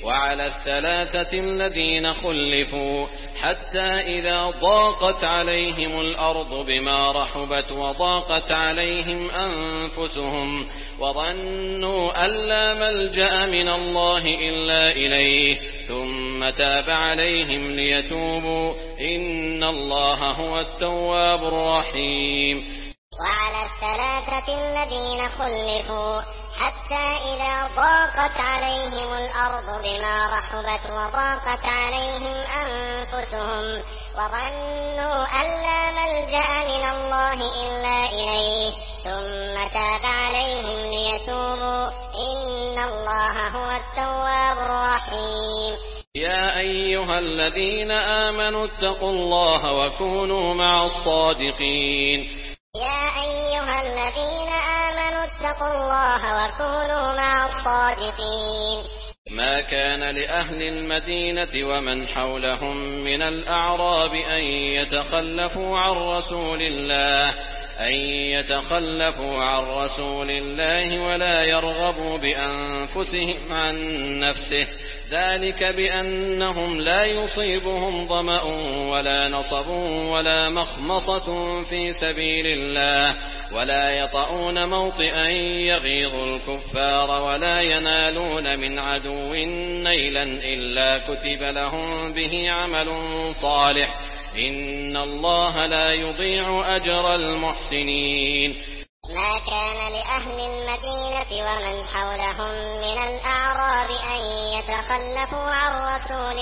وعلى الثلاثة الذين خلفوا حتى إذا ضاقت عليهم الأرض بما رحبت وضاقت عليهم أنفسهم وظنوا أن لا ملجأ من الله إلا إليه ثم تاب عليهم ليتوبوا إن الله هو التواب الرحيم. وعلى الثلاثة الذين خلفوا حتى إذا ضاقت عليهم الأرض بما رحبت وضاقت عليهم أنفسهم وظنوا أن لا ملجأ من الله إلا إليه ثم تاب عليهم ليتوبوا إن الله هو التواب الرحيم. يا أيها الذين آمنوا اتقوا الله وكونوا مع الصادقين. يا أيها الذين آمنوا اتقوا الله وكونوا مع الصادقين. ما كان لأهل المدينة ومن حولهم من الأعراب أن يتخلفوا عن رسول الله ولا يرغبوا بأنفسهم عن نفسه ذلك بأنهم لا يصيبهم ظمأ ولا نصب ولا مخمصة في سبيل الله ولا يطؤون موطئا يغيظ الكفار ولا ينالون من عدو نيلا إلا كتب لهم به عمل صالح إن الله لا يضيع أجر المحسنين. ما كان لأهل المدينة ومن حولهم من الأعراب أن يتخلفوا عن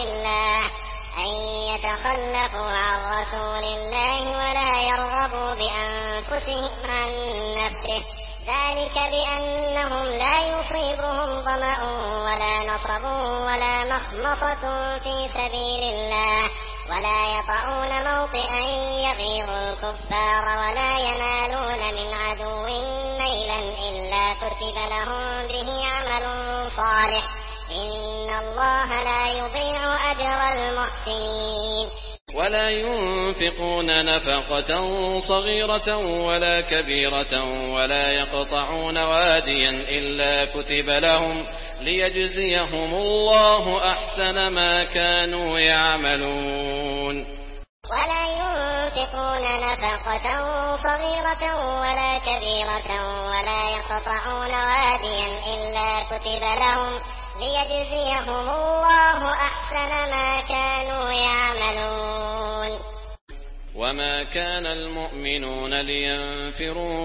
رسول الله ولا يرغبوا بأنفسهم عن نفسه ذلك بأنهم لا يصيبهم ظمأ ولا نصب ولا مخمصة في سبيل الله ولا يطؤون موطئا يغيظ الكفار ولا ينالون من عدو نيلا إلا كتب لهم به عمل صالح إن الله لا يضيع أجر المحسنين. ولا ينفقون نفقة صغيرة ولا كبيرة ولا يقطعون واديا إلا كتب لهم ليجزيهم الله أحسن ما كانوا يعملون. ولا ينفقون نفقة صغيرة ولا كبيرة ولا يقطعون واديا إلا كتب لهم ليجزيهم الله أحسن ما كانوا يعملون. وما كان المؤمنون لينفروا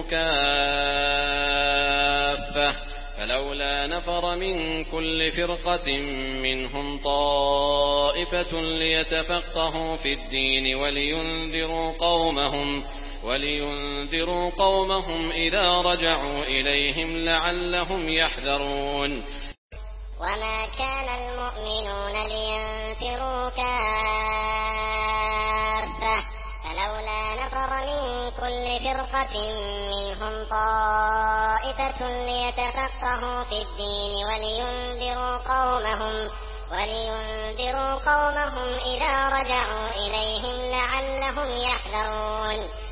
كافة فلولا نفر من كل فرقة منهم طائفة ليتفقهوا في الدين ولينذروا قومهم إذا رجعوا إليهم لعلهم يحذرون. وما كان المؤمنون لينفروا كافة فلولا نفر من كل فرقة منهم طائفة ليتفقهوا في الدين ولينذروا قومهم إذا رجعوا إليهم لعلهم يحذرون.